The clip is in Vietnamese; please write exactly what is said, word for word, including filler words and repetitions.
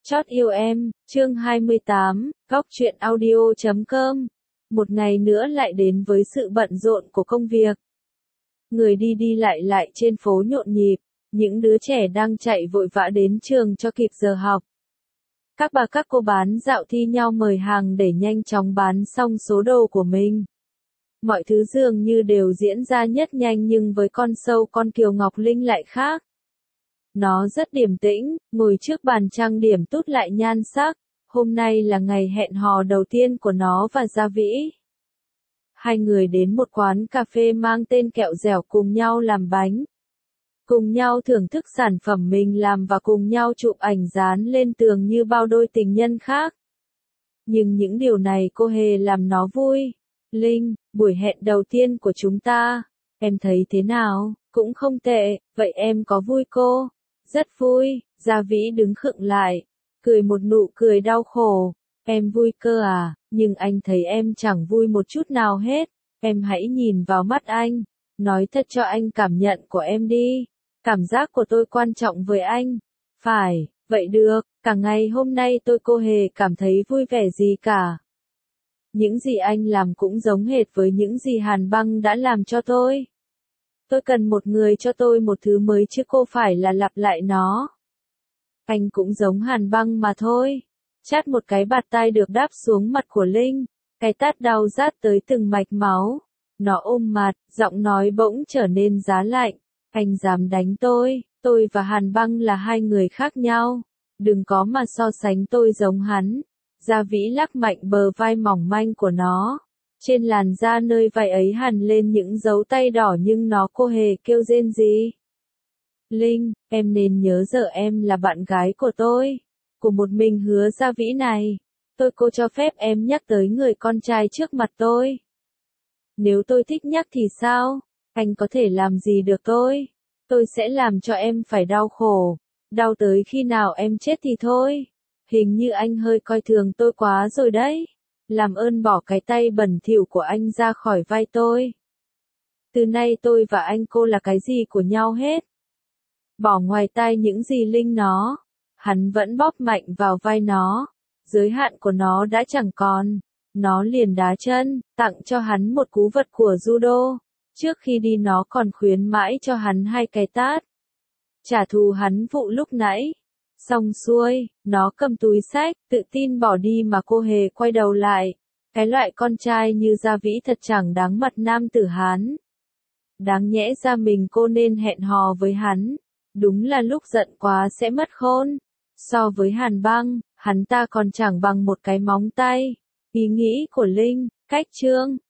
Chót yêu em, chương hai mươi tám, góc truyện audio chấm com. Một ngày nữa lại đến với sự bận rộn của công việc. Người đi đi lại lại trên phố nhộn nhịp, những đứa trẻ đang chạy vội vã đến trường cho kịp giờ học. Các bà các cô bán dạo thi nhau mời hàng để nhanh chóng bán xong số đồ của mình. Mọi thứ dường như đều diễn ra nhất nhanh nhưng với con sâu con Kiều Ngọc Linh lại khác. Nó rất điềm tĩnh, ngồi trước bàn trang điểm tút lại nhan sắc. Hôm nay là ngày hẹn hò đầu tiên của nó và Gia Vĩ. Hai người đến một quán cà phê mang tên Kẹo Dẻo cùng nhau làm bánh. Cùng nhau thưởng thức sản phẩm mình làm và cùng nhau chụp ảnh dán lên tường như bao đôi tình nhân khác. Nhưng những điều này cô hề làm nó vui. Linh, buổi hẹn đầu tiên của chúng ta, em thấy thế nào? Cũng không tệ, vậy em có vui cô? Rất vui, Gia Vĩ đứng khựng lại, cười một nụ cười đau khổ. Em vui cơ à, nhưng anh thấy em chẳng vui một chút nào hết. Em hãy nhìn vào mắt anh, nói thật cho anh cảm nhận của em đi. Cảm giác của tôi quan trọng với anh. Phải, vậy được, cả ngày hôm nay tôi cô hề cảm thấy vui vẻ gì cả. Những gì anh làm cũng giống hệt với những gì Hàn Băng đã làm cho tôi. Tôi cần một người cho tôi một thứ mới chứ cô phải là lặp lại nó. Anh cũng giống Hàn Băng mà thôi. Chát một cái bạt tai được đáp xuống mặt của Linh. Cái tát đau rát tới từng mạch máu. Nó ôm mặt, giọng nói bỗng trở nên giá lạnh. Anh dám đánh tôi, tôi và Hàn Băng là hai người khác nhau. Đừng có mà so sánh tôi giống hắn. Gia Vĩ lắc mạnh bờ vai mỏng manh của nó. Trên làn da nơi vai ấy hằn lên những dấu tay đỏ nhưng nó cô hề kêu rên gì. Linh, em nên nhớ giờ em là bạn gái của tôi. Của một mình Hứa Gia Vĩ này. Tôi cô cho phép em nhắc tới người con trai trước mặt tôi. Nếu tôi thích nhắc thì sao? Anh có thể làm gì được tôi? Tôi sẽ làm cho em phải đau khổ. Đau tới khi nào em chết thì thôi. Hình như anh hơi coi thường tôi quá rồi đấy. Làm ơn bỏ cái tay bẩn thỉu của anh ra khỏi vai tôi. Từ nay tôi và anh cô là cái gì của nhau hết. Bỏ ngoài tai những gì Linh nó. Hắn vẫn bóp mạnh vào vai nó. Giới hạn của nó đã chẳng còn. Nó liền đá chân, tặng cho hắn một cú vật của judo. Trước khi đi nó còn khuyến mãi cho hắn hai cái tát. Trả thù hắn vụ lúc nãy. Xong xuôi, nó cầm túi xách, tự tin bỏ đi mà cô hề quay đầu lại. Cái loại con trai như Gia Vĩ thật chẳng đáng mặt nam tử Hán. Đáng nhẽ ra mình cô nên hẹn hò với hắn. Đúng là lúc giận quá sẽ mất khôn. So với Hàn Băng, hắn ta còn chẳng bằng một cái móng tay. Ý nghĩ của Linh, cách chương.